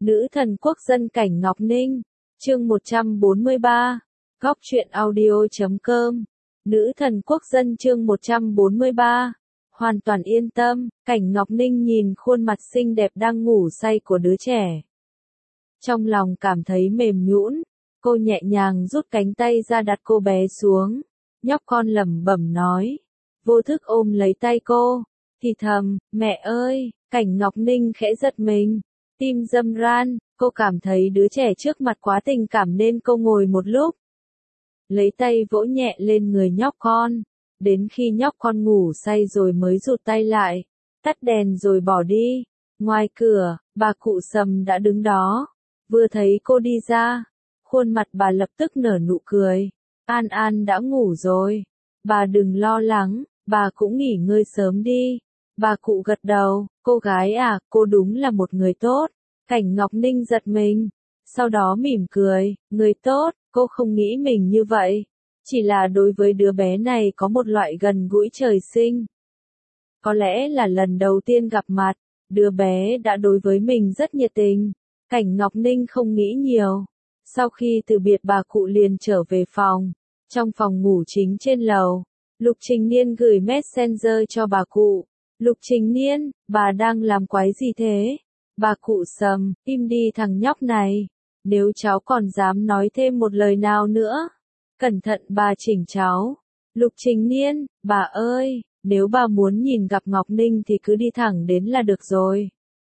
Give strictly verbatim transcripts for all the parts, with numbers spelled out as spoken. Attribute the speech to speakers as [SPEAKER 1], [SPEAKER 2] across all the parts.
[SPEAKER 1] Nữ thần quốc dân Cảnh Ngọc Ninh, chương một trăm bốn mươi ba, góc truyện audio chấm com. Nữ thần quốc dân chương một trăm bốn mươi ba. Hoàn toàn yên tâm, Cảnh Ngọc Ninh nhìn khuôn mặt xinh đẹp đang ngủ say của đứa trẻ. Trong lòng cảm thấy mềm nhũn, cô nhẹ nhàng rút cánh tay ra đặt cô bé xuống. Nhóc con lẩm bẩm nói, vô thức ôm lấy tay cô, thì thầm, mẹ ơi. Cảnh Ngọc Ninh khẽ giật mình, tim râm ran, cô cảm thấy đứa trẻ trước mặt quá tình cảm nên cô ngồi một lúc. Lấy tay vỗ nhẹ lên người nhóc con, đến khi nhóc con ngủ say rồi mới rụt tay lại, tắt đèn rồi bỏ đi. Ngoài cửa, bà cụ Sầm đã đứng đó, vừa thấy cô đi ra, khuôn mặt bà lập tức nở nụ cười. An An đã ngủ rồi, bà đừng lo lắng, bà cũng nghỉ ngơi sớm đi. Bà cụ gật đầu, cô gái à, cô đúng là một người tốt. Cảnh Ngọc Ninh giật mình, sau đó mỉm cười, người tốt, cô không nghĩ mình như vậy. Chỉ là đối với đứa bé này có một loại gần gũi trời sinh. Có lẽ là lần đầu tiên gặp mặt, đứa bé đã đối với mình rất nhiệt tình. Cảnh Ngọc Ninh không nghĩ nhiều. Sau khi từ biệt bà cụ liền trở về phòng. Trong phòng ngủ chính trên lầu, Lục Trình Niên gửi messenger cho bà cụ. Lục Trình Niên, bà đang làm quái gì thế? Bà cụ Sầm, im đi thằng nhóc này. Nếu cháu còn dám nói thêm một lời nào nữa, cẩn thận bà chỉnh cháu. Lục Trình Niên, bà ơi, nếu bà muốn nhìn gặp Ngọc Ninh thì cứ đi thẳng đến là được rồi.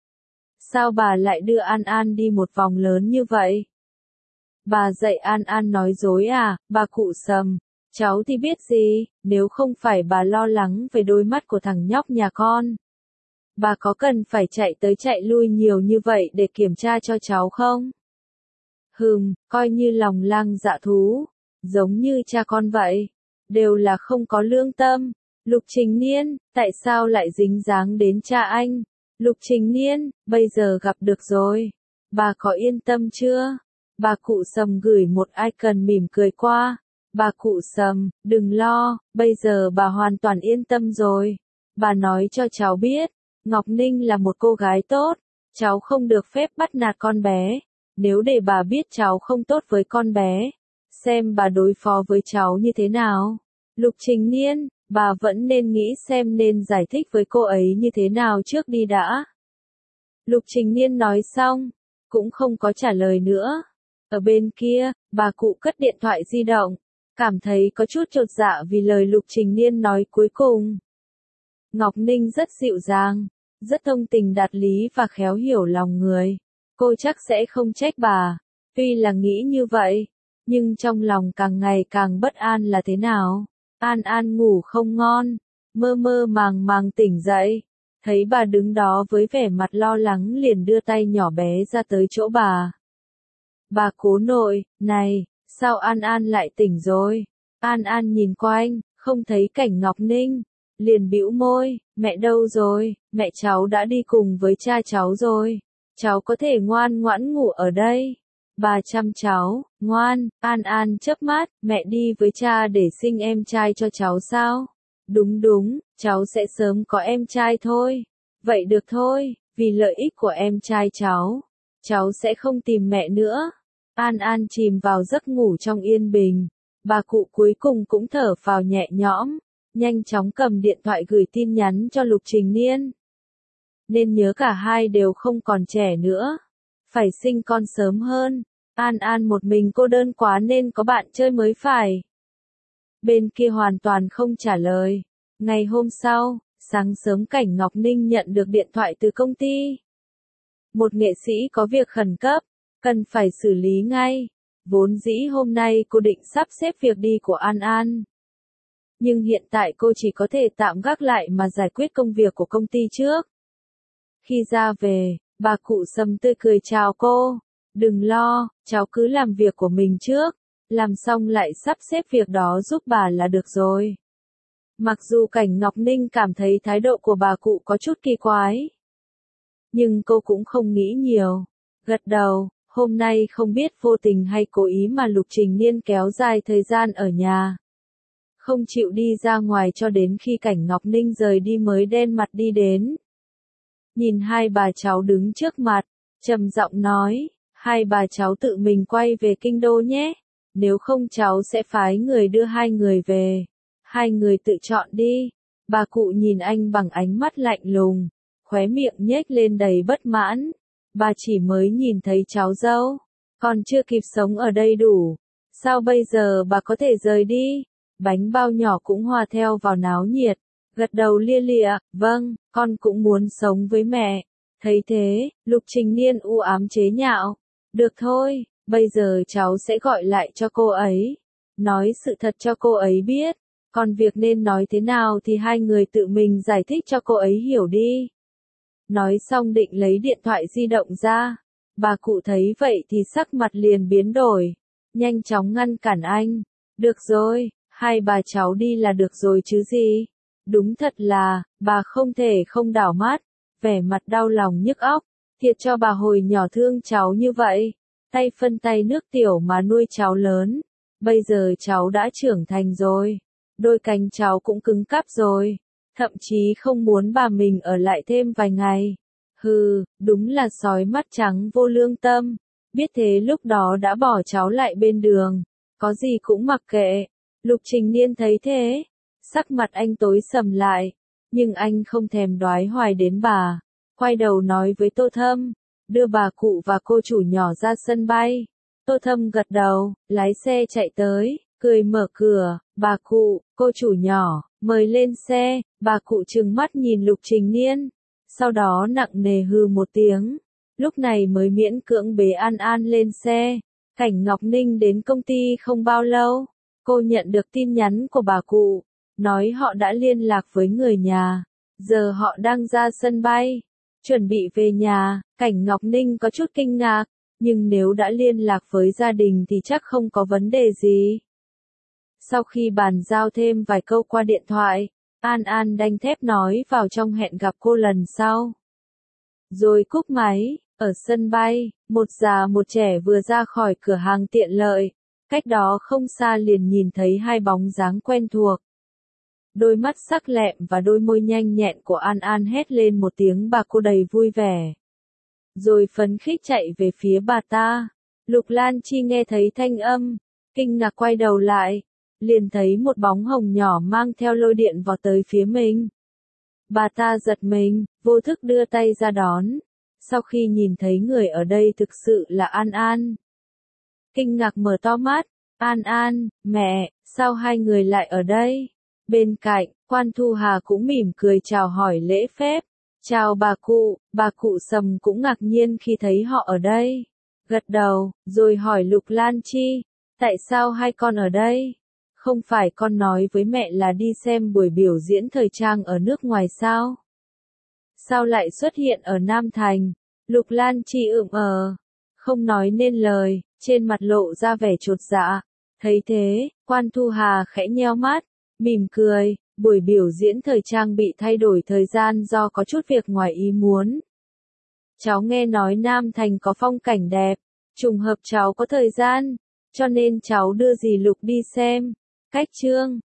[SPEAKER 1] Sao bà lại đưa An An đi một vòng lớn như vậy? Bà dạy An An nói dối à? Bà cụ Sầm, cháu thì biết gì, nếu không phải bà lo lắng về đôi mắt của thằng nhóc nhà con. Bà có cần phải chạy tới chạy lui nhiều như vậy để kiểm tra cho cháu không? Hừm, coi như lòng lang dạ thú, giống như cha con vậy, đều là không có lương tâm. Lục Trình Niên, tại sao lại dính dáng đến cha anh? Lục Trình Niên, bây giờ gặp được rồi, bà có yên tâm chưa? Bà cụ Sầm gửi một icon mỉm cười qua. Bà cụ Sầm, đừng lo, bây giờ bà hoàn toàn yên tâm rồi. Bà nói cho cháu biết, Ngọc Ninh là một cô gái tốt, cháu không được phép bắt nạt con bé. Nếu để bà biết cháu không tốt với con bé, xem bà đối phó với cháu như thế nào. Lục Trình Niên, bà vẫn nên nghĩ xem nên giải thích với cô ấy như thế nào trước đi đã. Lục Trình Niên nói xong, cũng không có trả lời nữa. Ở bên kia, bà cụ cất điện thoại di động, cảm thấy có chút chột dạ vì lời Lục Trình Niên nói cuối cùng. Ngọc Ninh rất dịu dàng, rất thông tình đạt lý và khéo hiểu lòng người. Cô chắc sẽ không trách bà. Tuy là nghĩ như vậy, nhưng trong lòng càng ngày càng bất an là thế nào. An An ngủ không ngon, mơ mơ màng màng tỉnh dậy, thấy bà đứng đó với vẻ mặt lo lắng liền đưa tay nhỏ bé ra tới chỗ bà. Bà cố nội, này, sao An An lại tỉnh rồi? An An nhìn quanh, không thấy Cảnh Ngọc Ninh, liền bĩu môi, mẹ đâu rồi? Mẹ cháu đã đi cùng với cha cháu rồi. Cháu có thể ngoan ngoãn ngủ ở đây. Bà chăm cháu, ngoan. An An chớp mắt, mẹ đi với cha để sinh em trai cho cháu sao? Đúng đúng, cháu sẽ sớm có em trai thôi. Vậy được thôi, vì lợi ích của em trai cháu, cháu sẽ không tìm mẹ nữa. An An chìm vào giấc ngủ trong yên bình. Bà cụ cuối cùng cũng thở phào nhẹ nhõm, nhanh chóng cầm điện thoại gửi tin nhắn cho Lục Trình Niên. Nên nhớ cả hai đều không còn trẻ nữa, phải sinh con sớm hơn. An An một mình cô đơn quá nên có bạn chơi mới phải. Bên kia hoàn toàn không trả lời. Ngày hôm sau, sáng sớm Cảnh Ngọc Ninh nhận được điện thoại từ công ty. Một nghệ sĩ có việc khẩn cấp, cần phải xử lý ngay. Vốn dĩ hôm nay cô định sắp xếp việc đi của An An. Nhưng hiện tại cô chỉ có thể tạm gác lại mà giải quyết công việc của công ty trước. Khi ra về, bà cụ Sầm tươi cười chào cô. Đừng lo, cháu cứ làm việc của mình trước, làm xong lại sắp xếp việc đó giúp bà là được rồi. Mặc dù Cảnh Ngọc Ninh cảm thấy thái độ của bà cụ có chút kỳ quái, nhưng cô cũng không nghĩ nhiều. Gật đầu, hôm nay không biết vô tình hay cố ý mà Lục Trình Niên kéo dài thời gian ở nhà. Không chịu đi ra ngoài cho đến khi Cảnh Ngọc Ninh rời đi mới đen mặt đi đến. Nhìn hai bà cháu đứng trước mặt, trầm giọng nói, hai bà cháu tự mình quay về kinh đô nhé, nếu không cháu sẽ phái người đưa hai người về, hai người tự chọn đi. Bà cụ nhìn anh bằng ánh mắt lạnh lùng, khóe miệng nhếch lên đầy bất mãn, bà chỉ mới nhìn thấy cháu dâu, còn chưa kịp sống ở đây đủ, sao bây giờ bà có thể rời đi? Bánh bao nhỏ cũng hòa theo vào náo nhiệt, gật đầu lia lịa, vâng, con cũng muốn sống với mẹ. Thấy thế, Lục Trình Niên u ám chế nhạo, được thôi, bây giờ cháu sẽ gọi lại cho cô ấy, nói sự thật cho cô ấy biết, còn việc nên nói thế nào thì hai người tự mình giải thích cho cô ấy hiểu đi. Nói xong định lấy điện thoại di động ra, bà cụ thấy vậy thì sắc mặt liền biến đổi, nhanh chóng ngăn cản anh, được rồi, hai bà cháu đi là được rồi chứ gì. Đúng thật là, bà không thể không đảo mắt, vẻ mặt đau lòng nhức óc, thiệt cho bà hồi nhỏ thương cháu như vậy, tay phân tay nước tiểu mà nuôi cháu lớn, bây giờ cháu đã trưởng thành rồi, đôi cánh cháu cũng cứng cáp rồi, thậm chí không muốn bà mình ở lại thêm vài ngày. Hừ, đúng là sói mắt trắng vô lương tâm, biết thế lúc đó đã bỏ cháu lại bên đường, có gì cũng mặc kệ. Lục Trình Niên thấy thế, sắc mặt anh tối sầm lại, nhưng anh không thèm đoái hoài đến bà, quay đầu nói với Tô Thâm, đưa bà cụ và cô chủ nhỏ ra sân bay. Tô Thâm gật đầu, lái xe chạy tới, cười mở cửa, bà cụ, cô chủ nhỏ, mời lên xe. Bà cụ trừng mắt nhìn Lục Trình Niên, sau đó nặng nề hừ một tiếng, lúc này mới miễn cưỡng bế An An lên xe. Cảnh Ngọc Ninh đến công ty không bao lâu, cô nhận được tin nhắn của bà cụ, nói họ đã liên lạc với người nhà, giờ họ đang ra sân bay, chuẩn bị về nhà. Cảnh Ngọc Ninh có chút kinh ngạc, nhưng nếu đã liên lạc với gia đình thì chắc không có vấn đề gì. Sau khi bàn giao thêm vài câu qua điện thoại, An An đanh thép nói vào trong hẹn gặp cô lần sau. Rồi cúp máy, ở sân bay, một già một trẻ vừa ra khỏi cửa hàng tiện lợi, cách đó không xa liền nhìn thấy hai bóng dáng quen thuộc. Đôi mắt sắc lẹm và đôi môi nhanh nhẹn của An An hét lên một tiếng bà cô đầy vui vẻ. Rồi phấn khích chạy về phía bà ta. Lục Lan Chi nghe thấy thanh âm, kinh ngạc quay đầu lại, liền thấy một bóng hồng nhỏ mang theo lôi điện vọt tới phía mình. Bà ta giật mình, vô thức đưa tay ra đón, sau khi nhìn thấy người ở đây thực sự là An An. Kinh ngạc mở to mắt, An An, mẹ, sao hai người lại ở đây? Bên cạnh, Quan Thu Hà cũng mỉm cười chào hỏi lễ phép. Chào bà cụ, bà cụ Sầm cũng ngạc nhiên khi thấy họ ở đây. Gật đầu, rồi hỏi Lục Lan Chi, tại sao hai con ở đây? Không phải con nói với mẹ là đi xem buổi biểu diễn thời trang ở nước ngoài sao? Sao lại xuất hiện ở Nam Thành? Lục Lan Chi ừm ờ, không nói nên lời, trên mặt lộ ra vẻ chột dạ. Thấy thế, Quan Thu Hà khẽ nheo mắt, mỉm cười, buổi biểu diễn thời trang bị thay đổi thời gian do có chút việc ngoài ý muốn. Cháu nghe nói Nam Thành có phong cảnh đẹp, trùng hợp cháu có thời gian, cho nên cháu đưa dì Lục đi xem. Cách chương